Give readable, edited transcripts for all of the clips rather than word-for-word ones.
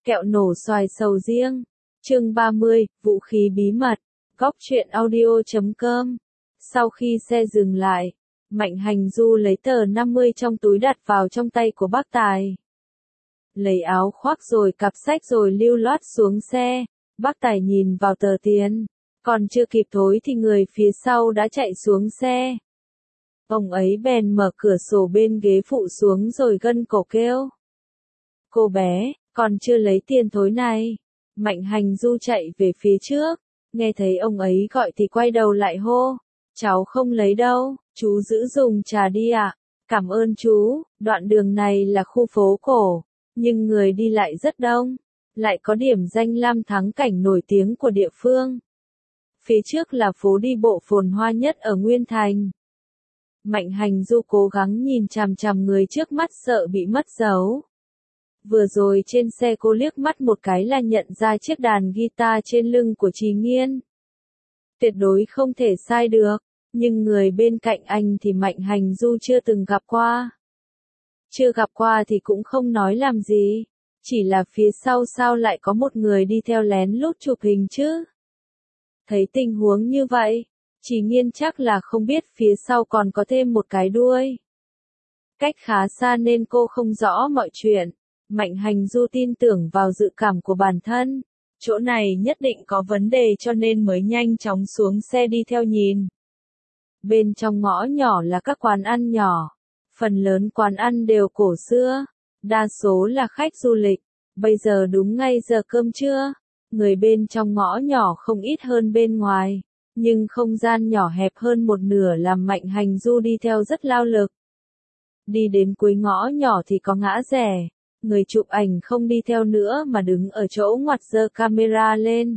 Kẹo nổ xoài sầu riêng. Chương 30, vũ khí bí mật. Góc truyện audio.com. Sau khi xe dừng lại, Mạnh Hành Du lấy tờ 50 trong túi đặt vào trong tay của bác Tài. Lấy áo khoác rồi cặp sách rồi lưu loát xuống xe. Bác Tài nhìn vào tờ tiền. Còn chưa kịp thối thì người phía sau đã chạy xuống xe. Ông ấy bèn mở cửa sổ bên ghế phụ xuống rồi gân cổ kêu. Cô bé, còn chưa lấy tiền thối này. Mạnh Hành Du chạy về phía trước. Nghe thấy ông ấy gọi thì quay đầu lại hô. Cháu không lấy đâu, chú giữ dùng trà đi ạ. Cảm ơn chú, đoạn đường này là khu phố cổ, nhưng người đi lại rất đông. Lại có điểm danh lam thắng cảnh nổi tiếng của địa phương. Phía trước là phố đi bộ phồn hoa nhất ở Nguyên Thành. Mạnh Hành Du cố gắng nhìn chằm chằm người trước mắt sợ bị mất dấu. Vừa rồi trên xe cô liếc mắt một cái là nhận ra chiếc đàn guitar trên lưng của Trì Nghiên. Tuyệt đối không thể sai được, nhưng người bên cạnh anh thì Mạnh Hành Du chưa từng gặp qua. Chưa gặp qua thì cũng không nói làm gì, chỉ là phía sau sao lại có một người đi theo lén lút chụp hình chứ. Thấy tình huống như vậy, Trì Nghiên chắc là không biết phía sau còn có thêm một cái đuôi. Cách khá xa nên cô không rõ mọi chuyện. Mạnh Hành Du tin tưởng vào dự cảm của bản thân. Chỗ này nhất định có vấn đề cho nên mới nhanh chóng xuống xe đi theo nhìn. Bên trong ngõ nhỏ là các quán ăn nhỏ. Phần lớn quán ăn đều cổ xưa. Đa số là khách du lịch. Bây giờ đúng ngay giờ cơm trưa. Người bên trong ngõ nhỏ không ít hơn bên ngoài. Nhưng không gian nhỏ hẹp hơn một nửa làm Mạnh Hành Du đi theo rất lao lực. Đi đến cuối ngõ nhỏ thì có ngã rẽ. Người chụp ảnh không đi theo nữa mà đứng ở chỗ ngoặt giơ camera lên.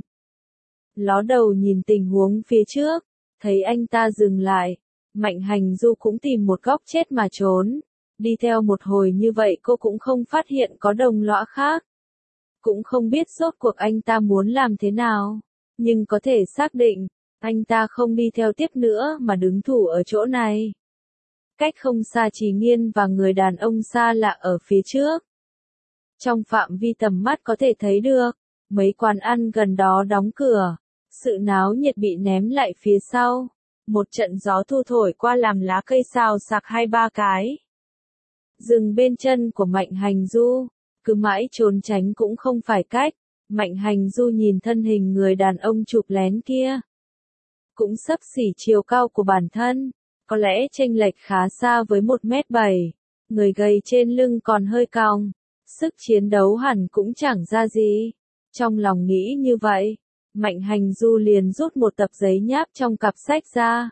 Ló đầu nhìn tình huống phía trước, thấy anh ta dừng lại. Mạnh Hành Du cũng tìm một góc chết mà trốn. Đi theo một hồi như vậy cô cũng không phát hiện có đồng lõa khác. Cũng không biết rốt cuộc anh ta muốn làm thế nào. Nhưng có thể xác định, anh ta không đi theo tiếp nữa mà đứng thủ ở chỗ này. Cách không xa Trì Nghiên và người đàn ông xa lạ ở phía trước. Trong phạm vi tầm mắt có thể thấy được, mấy quán ăn gần đó đóng cửa, sự náo nhiệt bị ném lại phía sau. Một trận gió thu thổi qua làm lá cây xào xạc 2-3 cái. Dừng bên chân của Mạnh Hành Du, cứ mãi trốn tránh cũng không phải cách. Mạnh Hành Du nhìn thân hình người đàn ông chụp lén kia. Cũng xấp xỉ chiều cao của bản thân, có lẽ chênh lệch khá xa với 1m7, người gầy trên lưng còn hơi cong. Sức chiến đấu hẳn cũng chẳng ra gì. Trong lòng nghĩ như vậy, Mạnh Hành Du liền rút một tập giấy nháp trong cặp sách ra.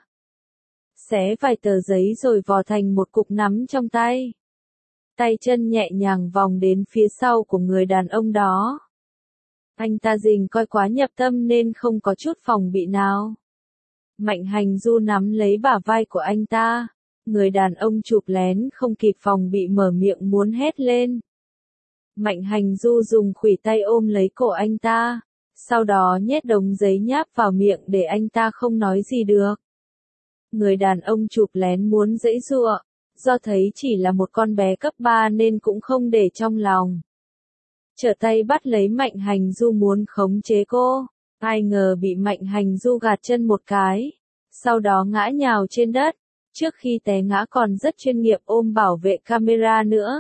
Xé vài tờ giấy rồi vò thành một cục nắm trong tay. Tay chân nhẹ nhàng vòng đến phía sau của người đàn ông đó. Anh ta rình coi quá nhập tâm nên không có chút phòng bị nào. Mạnh Hành Du nắm lấy bả vai của anh ta. Người đàn ông chụp lén không kịp phòng bị mở miệng muốn hét lên. Mạnh Hành Du dùng khuỷu tay ôm lấy cổ anh ta, sau đó nhét đống giấy nháp vào miệng để anh ta không nói gì được. Người đàn ông chụp lén muốn giãy giụa, do thấy chỉ là một con bé cấp 3 nên cũng không để trong lòng. Trở tay bắt lấy Mạnh Hành Du muốn khống chế cô, ai ngờ bị Mạnh Hành Du gạt chân một cái, sau đó ngã nhào trên đất, trước khi té ngã còn rất chuyên nghiệp ôm bảo vệ camera nữa.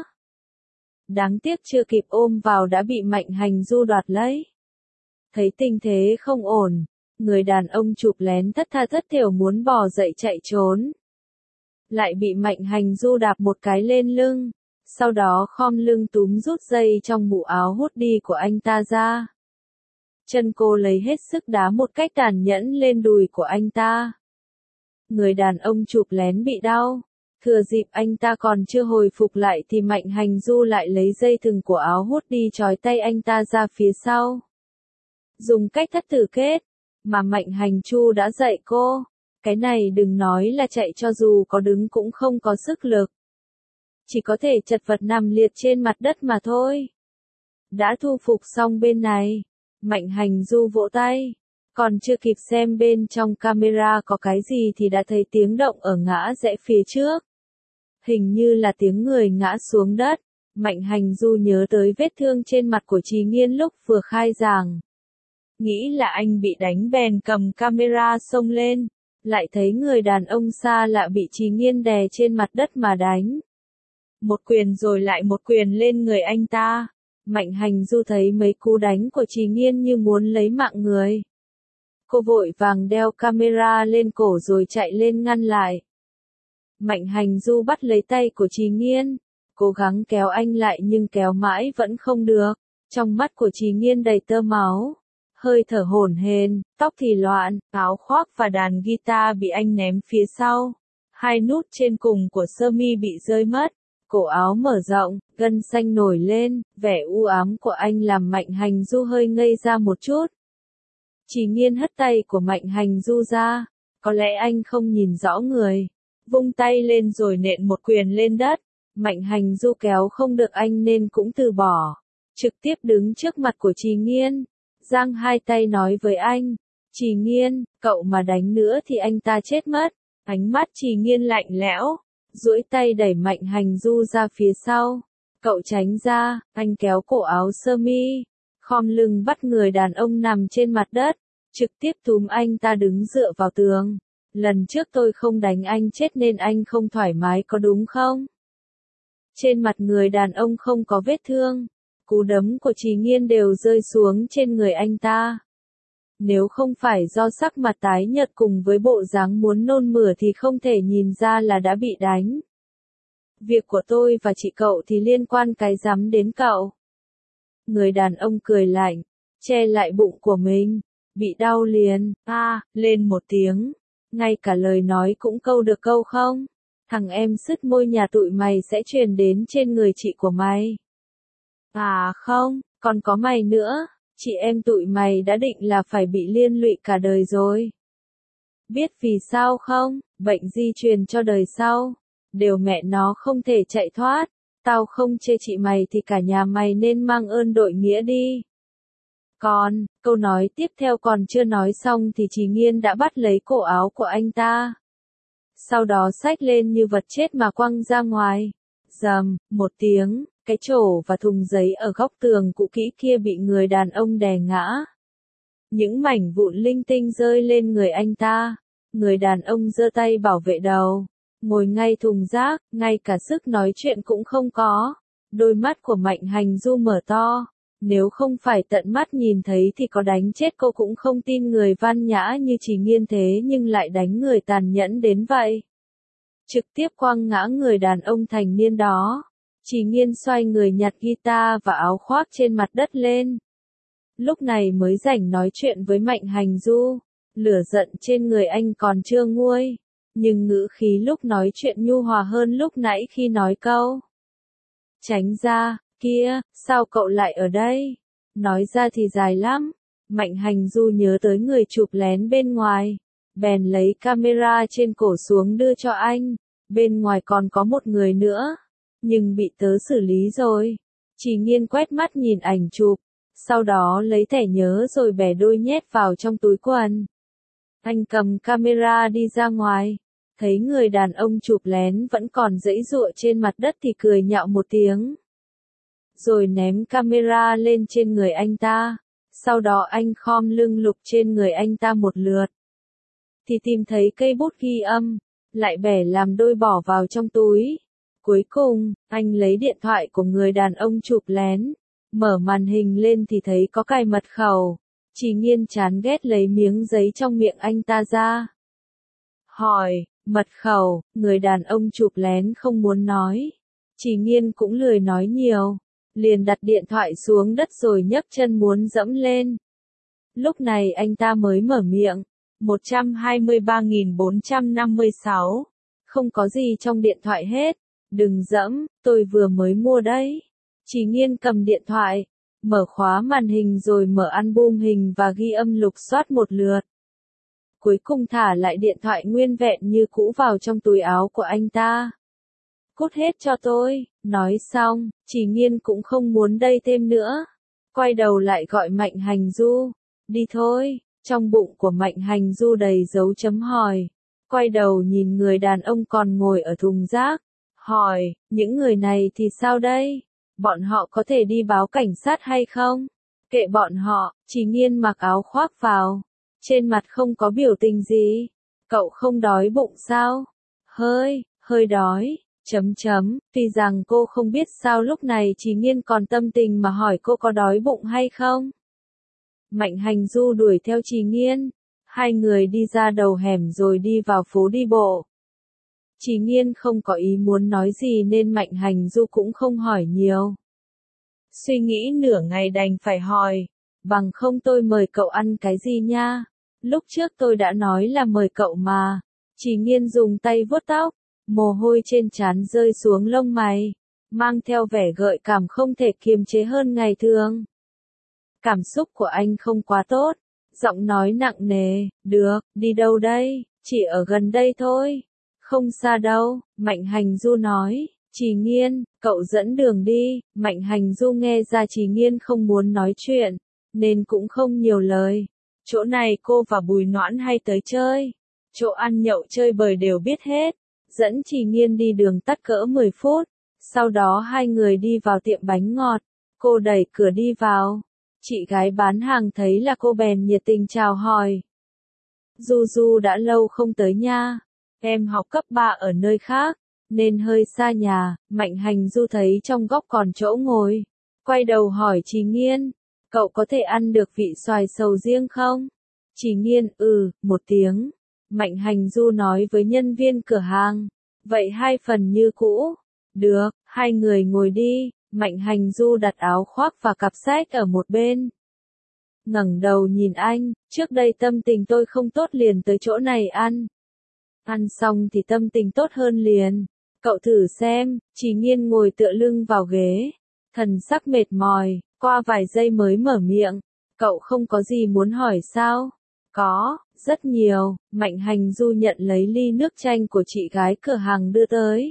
Đáng tiếc chưa kịp ôm vào đã bị Mạnh Hành Du đoạt lấy. Thấy tình thế không ổn, người đàn ông chụp lén thất tha thất thểu muốn bò dậy chạy trốn. Lại bị Mạnh Hành Du đạp một cái lên lưng, sau đó khom lưng túm rút dây trong mũ áo hoodie của anh ta ra. Chân cô lấy hết sức đá một cách tàn nhẫn lên đùi của anh ta. Người đàn ông chụp lén bị đau. Thừa dịp anh ta còn chưa hồi phục lại thì Mạnh Hành Du lại lấy dây thừng của áo hoodie trói tay anh ta ra phía sau. Dùng cách thất tử kết, mà Mạnh Hành Chu đã dạy cô. Cái này đừng nói là chạy cho dù có đứng cũng không có sức lực. Chỉ có thể chật vật nằm liệt trên mặt đất mà thôi. Đã thu phục xong bên này, Mạnh Hành Du vỗ tay. Còn chưa kịp xem bên trong camera có cái gì thì đã thấy tiếng động ở ngã rẽ phía trước. Hình như là tiếng người ngã xuống đất. Mạnh Hành Du nhớ tới vết thương trên mặt của Trì Nghiên lúc vừa khai giảng. Nghĩ là anh bị đánh bèn cầm camera xông lên, lại thấy người đàn ông xa lạ bị Trì Nghiên đè trên mặt đất mà đánh. Một quyền rồi lại một quyền lên người anh ta. Mạnh Hành Du thấy mấy cú đánh của Trì Nghiên như muốn lấy mạng người. Cô vội vàng đeo camera lên cổ rồi chạy lên ngăn lại. Mạnh Hành Du bắt lấy tay của Trì Nghiên, cố gắng kéo anh lại nhưng kéo mãi vẫn không được. Trong mắt của Trì Nghiên đầy tơ máu, hơi thở hổn hển, tóc thì loạn, áo khoác và đàn guitar bị anh ném phía sau. Hai nút trên cùng của sơ mi bị rơi mất, cổ áo mở rộng, gân xanh nổi lên, vẻ u ám của anh làm Mạnh Hành Du hơi ngây ra một chút. Trì Nghiên hất tay của Mạnh Hành Du ra, có lẽ anh không nhìn rõ người, vung tay lên rồi nện một quyền lên đất. Mạnh Hành Du kéo không được anh nên cũng từ bỏ, trực tiếp đứng trước mặt của Trì Nghiên, giang hai tay nói với anh, Trì Nghiên, cậu mà đánh nữa thì anh ta chết mất. Ánh mắt Trì Nghiên lạnh lẽo, duỗi tay đẩy Mạnh Hành Du ra phía sau. Cậu tránh ra, anh kéo cổ áo sơ mi, khom lưng bắt người đàn ông nằm trên mặt đất, trực tiếp túm anh ta đứng dựa vào tường. Lần trước tôi không đánh anh chết nên anh không thoải mái có đúng không? Trên mặt người đàn ông không có vết thương, cú đấm của Trì Nghiên đều rơi xuống trên người anh ta. Nếu không phải do sắc mặt tái nhợt cùng với bộ dáng muốn nôn mửa thì không thể nhìn ra là đã bị đánh. Việc của tôi và chị cậu thì liên quan cái rắm đến cậu. Người đàn ông cười lạnh, che lại bụng của mình, bị đau liền, lên một tiếng, ngay cả lời nói cũng câu được câu không. Thằng em sứt môi nhà tụi mày sẽ truyền đến trên người chị của mày. À không, còn có mày nữa, chị em tụi mày đã định là phải bị liên lụy cả đời rồi. Biết vì sao không, bệnh di truyền cho đời sau, đều mẹ nó không thể chạy thoát. Tao không chê chị mày thì cả nhà mày nên mang ơn đội nghĩa đi. Còn, câu nói tiếp theo còn chưa nói xong thì Trì Nghiên đã bắt lấy cổ áo của anh ta. Sau đó xách lên như vật chết mà quăng ra ngoài. Rầm, một tiếng, cái chổ và thùng giấy ở góc tường cũ kỹ kia bị người đàn ông đè ngã. Những mảnh vụn linh tinh rơi lên người anh ta. Người đàn ông giơ tay bảo vệ đầu, ngồi ngay thùng rác, ngay cả sức nói chuyện cũng không có. Đôi mắt của Mạnh Hành Du mở to. Nếu không phải tận mắt nhìn thấy thì có đánh chết cô cũng không tin người văn nhã như Trì Nghiên thế nhưng lại đánh người tàn nhẫn đến vậy. Trực tiếp quăng ngã người đàn ông thành niên đó. Trì Nghiên xoay người nhặt guitar và áo khoác trên mặt đất lên. Lúc này mới rảnh nói chuyện với Mạnh Hành Du. Lửa giận trên người anh còn chưa nguôi, nhưng ngữ khí lúc nói chuyện nhu hòa hơn lúc nãy khi nói câu. Tránh ra, kia, sao cậu lại ở đây? Nói ra thì dài lắm. Mạnh Hành Du nhớ tới người chụp lén bên ngoài, bèn lấy camera trên cổ xuống đưa cho anh. Bên ngoài còn có một người nữa, nhưng bị tớ xử lý rồi. Trì Nghiên quét mắt nhìn ảnh chụp, sau đó lấy thẻ nhớ rồi bẻ đôi nhét vào trong túi quần. Anh cầm camera đi ra ngoài, thấy người đàn ông chụp lén vẫn còn giãy giụa trên mặt đất thì cười nhạo một tiếng. Rồi ném camera lên trên người anh ta, sau đó anh khom lưng lục trên người anh ta một lượt. Thì tìm thấy cây bút ghi âm, lại bẻ làm đôi bỏ vào trong túi. Cuối cùng, anh lấy điện thoại của người đàn ông chụp lén, mở màn hình lên thì thấy có cài mật khẩu. Trì Nghiên chán ghét lấy miếng giấy trong miệng anh ta ra. Hỏi, mật khẩu, người đàn ông chụp lén không muốn nói. Trì Nghiên cũng lười nói nhiều, liền đặt điện thoại xuống đất rồi nhấc chân muốn dẫm lên. Lúc này anh ta mới mở miệng. 123.456. Không có gì trong điện thoại hết. Đừng dẫm, tôi vừa mới mua đấy. Trì Nghiên cầm điện thoại, mở khóa màn hình rồi mở album hình và ghi âm lục soát một lượt. Cuối cùng thả lại điện thoại nguyên vẹn như cũ vào trong túi áo của anh ta. Cút hết cho tôi, nói xong, Trì Nghiên cũng không muốn đây thêm nữa. Quay đầu lại gọi Mạnh Hành Du, đi thôi, trong bụng của Mạnh Hành Du đầy dấu chấm hỏi. Quay đầu nhìn người đàn ông còn ngồi ở thùng rác, hỏi, những người này thì sao đây? Bọn họ có thể đi báo cảnh sát hay không? Kệ bọn họ, Chỉ Nghiên mặc áo khoác vào. Trên mặt không có biểu tình gì. Cậu không đói bụng sao? Hơi đói. Tuy rằng cô không biết sao lúc này Chỉ Nghiên còn tâm tình mà hỏi cô có đói bụng hay không. Mạnh Hành Du đuổi theo Chỉ Nghiên. Hai người đi ra đầu hẻm rồi đi vào phố đi bộ. Chỉ Nghiên không có ý muốn nói gì nên Mạnh Hành Du cũng không hỏi nhiều. Suy nghĩ nửa ngày đành phải hỏi. Bằng không tôi mời cậu ăn cái gì nha? Lúc trước tôi đã nói là mời cậu mà. Chỉ Nghiên dùng tay vuốt tóc. Mồ hôi trên trán rơi xuống lông mày. Mang theo vẻ gợi cảm không thể kiềm chế hơn ngày thường. Cảm xúc của anh không quá tốt. Giọng nói nặng nề. Được, đi đâu đây? Chỉ ở gần đây thôi. Không xa đâu, Mạnh Hành Du nói. Chỉ Nghiên, cậu dẫn đường đi. Mạnh Hành Du nghe ra Chỉ Nghiên không muốn nói chuyện, nên cũng không nhiều lời. Chỗ này cô và Bùi Noãn hay tới chơi. Chỗ ăn nhậu chơi bời đều biết hết. Dẫn Chỉ Nghiên đi đường tắt cỡ 10 phút. Sau đó hai người đi vào tiệm bánh ngọt. Cô đẩy cửa đi vào. Chị gái bán hàng thấy là cô bèn nhiệt tình chào hỏi. Du Du đã lâu không tới nha. Em học cấp 3 ở nơi khác, nên hơi xa nhà. Mạnh Hành Du thấy trong góc còn chỗ ngồi. Quay đầu hỏi Chỉ Nghiên. Cậu có thể ăn được vị xoài sầu riêng không? Chỉ Nghiên, một tiếng. Mạnh Hành Du nói với nhân viên cửa hàng. Vậy 2 phần như cũ. Được, hai người ngồi đi. Mạnh Hành Du đặt áo khoác và cặp sách ở một bên. Ngẩng đầu nhìn anh, trước đây tâm tình tôi không tốt liền tới chỗ này ăn. Ăn xong thì tâm tình tốt hơn liền. Cậu thử xem. Chỉ Nghiên ngồi tựa lưng vào ghế. Thần sắc mệt mỏi, qua vài giây mới mở miệng. Cậu không có gì muốn hỏi sao? Có, rất nhiều. Mạnh Hành Du nhận lấy ly nước chanh của chị gái cửa hàng đưa tới.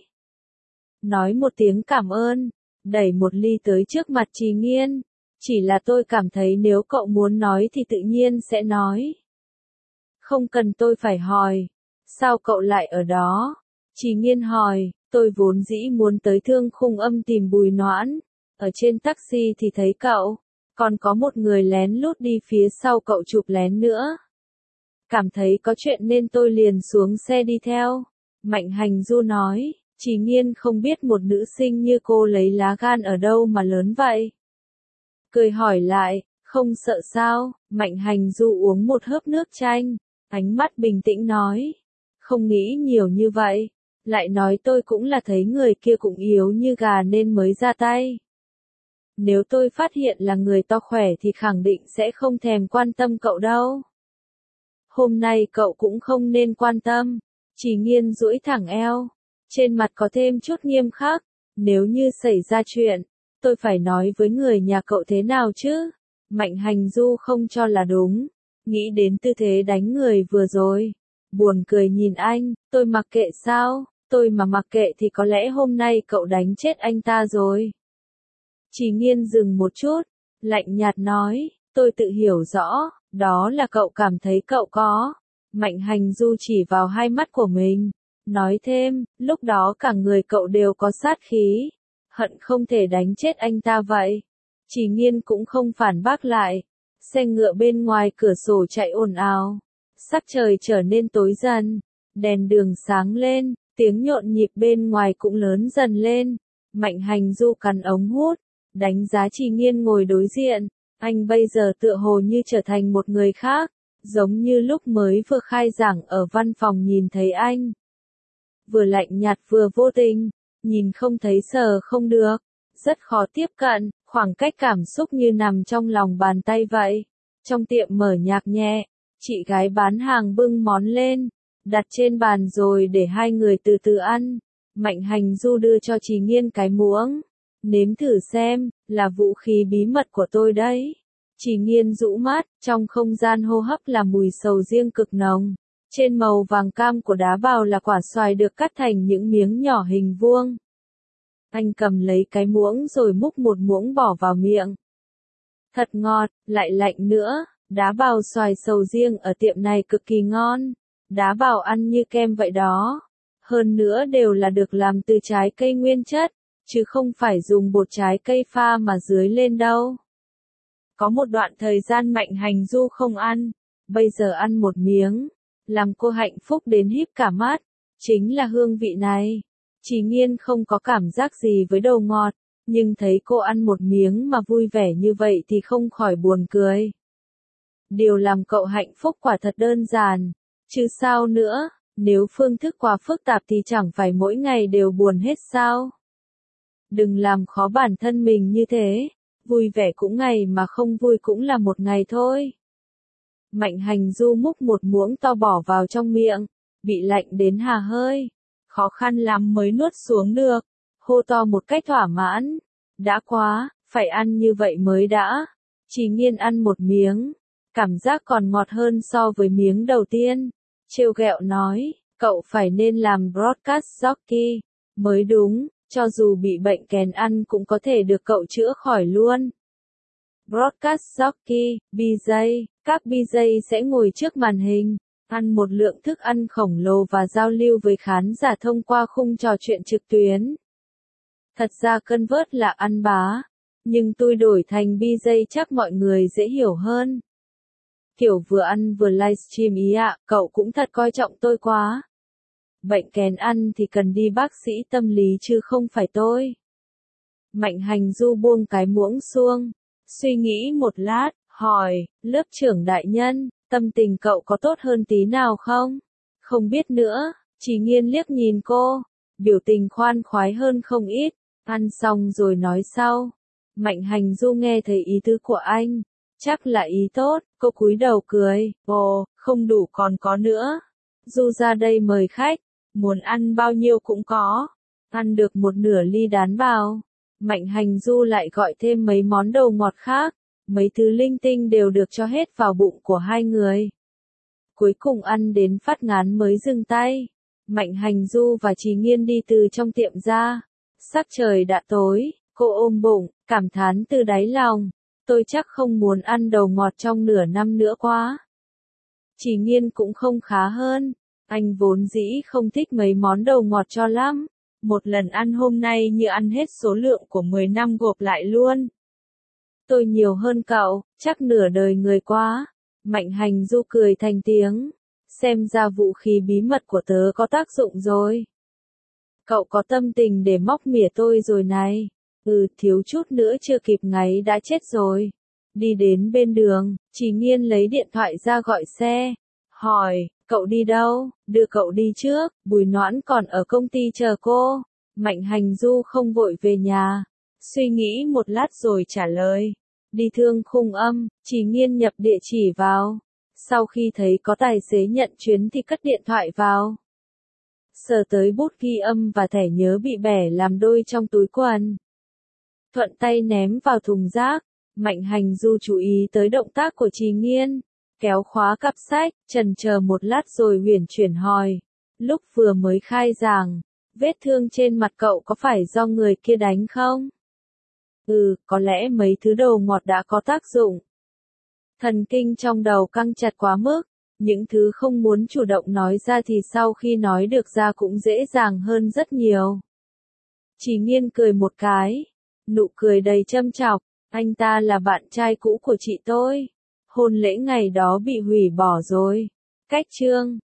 Nói một tiếng cảm ơn. Đẩy một ly tới trước mặt Chỉ Nghiên. Chỉ là tôi cảm thấy nếu cậu muốn nói thì tự nhiên sẽ nói. Không cần tôi phải hỏi. Sao cậu lại ở đó? Chỉ Nghiên hỏi. Tôi vốn dĩ muốn tới Thương Khung Âm tìm Bùi Noãn. Ở trên taxi thì thấy cậu. Còn có một người lén lút đi phía sau cậu chụp lén nữa. Cảm thấy có chuyện nên tôi liền xuống xe đi theo. Mạnh Hành Du nói. Chỉ Nghiên không biết một nữ sinh như cô lấy lá gan ở đâu mà lớn vậy. Cười hỏi lại, không sợ sao? Mạnh Hành Du uống một hớp nước chanh, ánh mắt bình tĩnh nói. Không nghĩ nhiều như vậy. Lại nói tôi cũng là thấy người kia cũng yếu như gà nên mới ra tay. Nếu tôi phát hiện là người to khỏe thì khẳng định sẽ không thèm quan tâm cậu đâu. Hôm nay cậu cũng không nên quan tâm. Chỉ Nghiên duỗi thẳng eo. Trên mặt có thêm chút nghiêm khắc. Nếu như xảy ra chuyện, tôi phải nói với người nhà cậu thế nào chứ? Mạnh Hành Du không cho là đúng. Nghĩ đến tư thế đánh người vừa rồi. Buồn cười nhìn anh, tôi mặc kệ sao? Tôi mà mặc kệ thì có lẽ hôm nay cậu đánh chết anh ta rồi. Chỉ Nghiên dừng một chút, lạnh nhạt nói, tôi tự hiểu rõ, đó là cậu cảm thấy cậu có. Mạnh Hành Du chỉ vào hai mắt của mình, nói thêm, lúc đó cả người cậu đều có sát khí, hận không thể đánh chết anh ta vậy. Chỉ Nghiên cũng không phản bác lại. Xe ngựa bên ngoài cửa sổ chạy ồn ào. Sắc trời trở nên tối dần, đèn đường sáng lên, tiếng nhộn nhịp bên ngoài cũng lớn dần lên. Mạnh Hành Du cắn ống hút, đánh giá Chỉ Nghiên ngồi đối diện. Anh bây giờ tựa hồ như trở thành một người khác, giống như lúc mới vừa khai giảng ở văn phòng nhìn thấy anh. Vừa lạnh nhạt vừa vô tình, nhìn không thấy sờ không được, rất khó tiếp cận, khoảng cách cảm xúc như nằm trong lòng bàn tay vậy. Trong tiệm mở nhạc nhẹ, chị gái bán hàng bưng món lên, đặt trên bàn rồi để hai người từ từ ăn. Mạnh Hành Du đưa cho Chỉ Nghiên cái muỗng. Nếm thử xem, là vũ khí bí mật của tôi đấy. Chỉ Nghiên rũ mắt, trong không gian hô hấp là mùi sầu riêng cực nồng. Trên màu vàng cam của đá bào là quả xoài được cắt thành những miếng nhỏ hình vuông. Anh cầm lấy cái muỗng rồi múc một muỗng bỏ vào miệng. Thật ngọt, lại lạnh nữa. Đá bào xoài sầu riêng ở tiệm này cực kỳ ngon. Đá bào ăn như kem vậy đó. Hơn nữa đều là được làm từ trái cây nguyên chất. chứ không phải dùng bột trái cây pha mà dưới lên đâu. Có một đoạn thời gian Mạnh Hành Du không ăn, bây giờ ăn một miếng, làm cô hạnh phúc đến híp cả mắt, chính là hương vị này. Chỉ Nghiên không có cảm giác gì với đồ ngọt, nhưng thấy cô ăn một miếng mà vui vẻ như vậy thì không khỏi buồn cười. Điều làm cậu hạnh phúc quả thật đơn giản, chứ sao nữa, nếu phương thức quá phức tạp thì chẳng phải mỗi ngày đều buồn hết sao? Đừng làm khó bản thân mình như thế, vui vẻ cũng ngày mà không vui cũng là một ngày thôi. Mạnh Hành Du múc một muỗng to bỏ vào trong miệng, bị lạnh đến hà hơi, khó khăn lắm mới nuốt xuống được, hô to một cách thỏa mãn. Đã quá, phải ăn như vậy mới đã. Chỉ Nghiên ăn một miếng, cảm giác còn ngọt hơn so với miếng đầu tiên. Trêu ghẹo nói, cậu phải nên làm broadcast jockey, mới đúng, cho dù bị bệnh kèn ăn cũng có thể được cậu chữa khỏi luôn. Broadcast jockey, BJ, các BJ sẽ ngồi trước màn hình, ăn một lượng thức ăn khổng lồ và giao lưu với khán giả thông qua khung trò chuyện trực tuyến. Thật ra convert là ăn bá, nhưng tôi đổi thành BJ chắc mọi người dễ hiểu hơn. Kiểu vừa ăn vừa livestream ý ạ, cậu cũng thật coi trọng tôi quá. Bệnh kèn ăn thì cần đi bác sĩ tâm lý chứ không phải tôi. Mạnh Hành Du buông cái muỗng xuống, suy nghĩ một lát, hỏi, lớp trưởng đại nhân, tâm tình cậu có tốt hơn tí nào không? Không biết nữa, Chỉ Nghiên liếc nhìn cô, biểu tình khoan khoái hơn không ít, ăn xong rồi nói sau. Mạnh Hành Du nghe thấy ý tứ của anh, chắc là ý tốt, cô cúi đầu cười, ồ, không đủ còn có nữa. Du ra đây mời khách, muốn ăn bao nhiêu cũng có, ăn được một nửa ly đán bào. Mạnh Hành Du lại gọi thêm mấy món đồ ngọt khác, mấy thứ linh tinh đều được cho hết vào bụng của hai người. Cuối cùng ăn đến phát ngán mới dừng tay. Mạnh Hành Du và Chỉ Nghiên đi từ trong tiệm ra. Sắc trời đã tối, cô ôm bụng, cảm thán từ đáy lòng. Tôi chắc không muốn ăn đồ ngọt trong nửa năm nữa quá. Chỉ Nghiên cũng không khá hơn. Anh vốn dĩ không thích mấy món đồ ngọt cho lắm. Một lần ăn hôm nay như ăn hết số lượng của 10 năm gộp lại luôn. Tôi nhiều hơn cậu, chắc nửa đời người quá. Mạnh Hành Du cười thành tiếng. Xem ra vũ khí bí mật của tớ có tác dụng rồi. Cậu có tâm tình để móc mỉa tôi rồi này. Thiếu chút nữa chưa kịp ngáy đã chết rồi. Đi đến bên đường, Chỉ Nghiên lấy điện thoại ra gọi xe. Hỏi, cậu đi đâu? Đưa cậu đi trước, Bùi Noãn còn ở công ty chờ cô. Mạnh Hành Du không vội về nhà. Suy nghĩ một lát rồi trả lời. Đi Thương Khung Âm, Chỉ Nghiên nhập địa chỉ vào. Sau khi thấy có tài xế nhận chuyến thì cất điện thoại vào. Sờ tới bút ghi âm và thẻ nhớ bị bẻ làm đôi trong túi quần. Thuận tay ném vào thùng rác. Mạnh Hành Du chú ý tới động tác của Chỉ Nghiên. Kéo khóa cặp sách, chần chờ một lát rồi uyển chuyển hỏi. Lúc vừa mới khai giảng, vết thương trên mặt cậu có phải do người kia đánh không? Có lẽ mấy thứ đồ ngọt đã có tác dụng. Thần kinh trong đầu căng chặt quá mức, những thứ không muốn chủ động nói ra thì sau khi nói được ra cũng dễ dàng hơn rất nhiều. Chỉ Nghiên cười một cái, nụ cười đầy châm chọc, anh ta là bạn trai cũ của chị tôi. Hôn lễ ngày đó bị hủy bỏ rồi. Cách chương